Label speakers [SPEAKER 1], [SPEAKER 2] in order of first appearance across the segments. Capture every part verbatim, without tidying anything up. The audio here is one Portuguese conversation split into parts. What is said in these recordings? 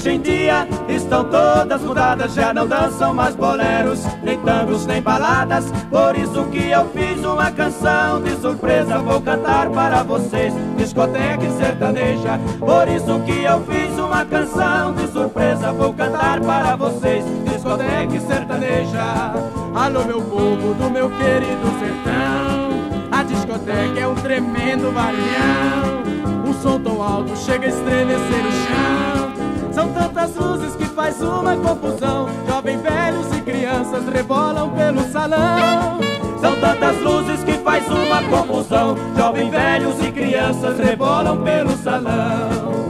[SPEAKER 1] hoje em dia estão todas mudadas, já não dançam mais boleros, nem tangos, nem baladas. Por isso que eu fiz uma canção de surpresa, vou cantar para vocês, discoteca sertaneja. Por isso que eu fiz uma canção de surpresa, vou cantar para vocês, discoteca sertaneja.
[SPEAKER 2] Alô meu povo do meu querido sertão, a discoteca é um tremendo barulhão, um som tão alto chega a estremecer o chão. São tantas luzes que faz uma confusão, jovens, velhos e crianças rebolam pelo salão.
[SPEAKER 1] São tantas luzes que faz uma confusão, jovens, velhos e crianças rebolam pelo salão.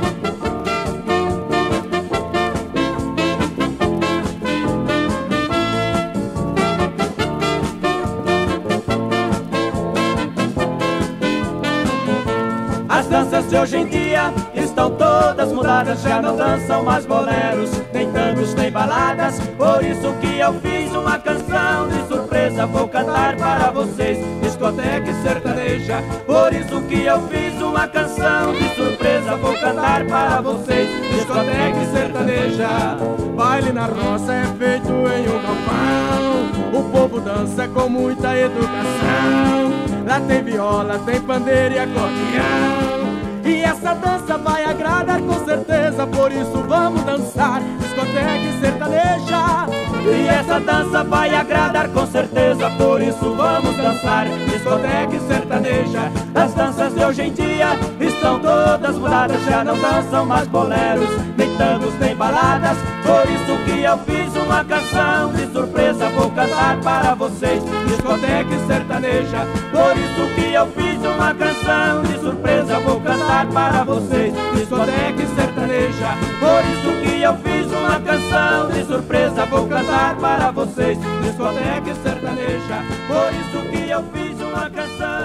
[SPEAKER 1] As danças de hoje em dia estão todas mudadas, já não dançam mais boleros, nem tangos, nem baladas. Por isso que eu fiz uma canção de surpresa, vou cantar para vocês, discoteca sertaneja. Por isso que eu fiz uma canção de surpresa, vou cantar para vocês, discoteca sertaneja.
[SPEAKER 2] Baile na roça é feito em um galpão, o povo dança com muita educação. Lá tem viola, tem pandeiro e acordeão, e essa dança vai agradar com certeza. Por isso vamos dançar, discoteca sertaneja.
[SPEAKER 1] E essa dança vai agradar com certeza, por isso vamos dançar, discoteca sertaneja. As danças de hoje em dia estão todas mudadas, já não dançam mais boleros, nem tangos, nem baladas. Por isso que eu fiz uma canção de surpresa, vou cantar para vocês, discoteca sertaneja. Por isso que eu fiz uma canção de surpresa, vou cantar para vocês, discoteca sertaneja. Por isso que eu fiz uma canção de surpresa, vou cantar para vocês, discoteca sertaneja. Por isso que eu fiz uma canção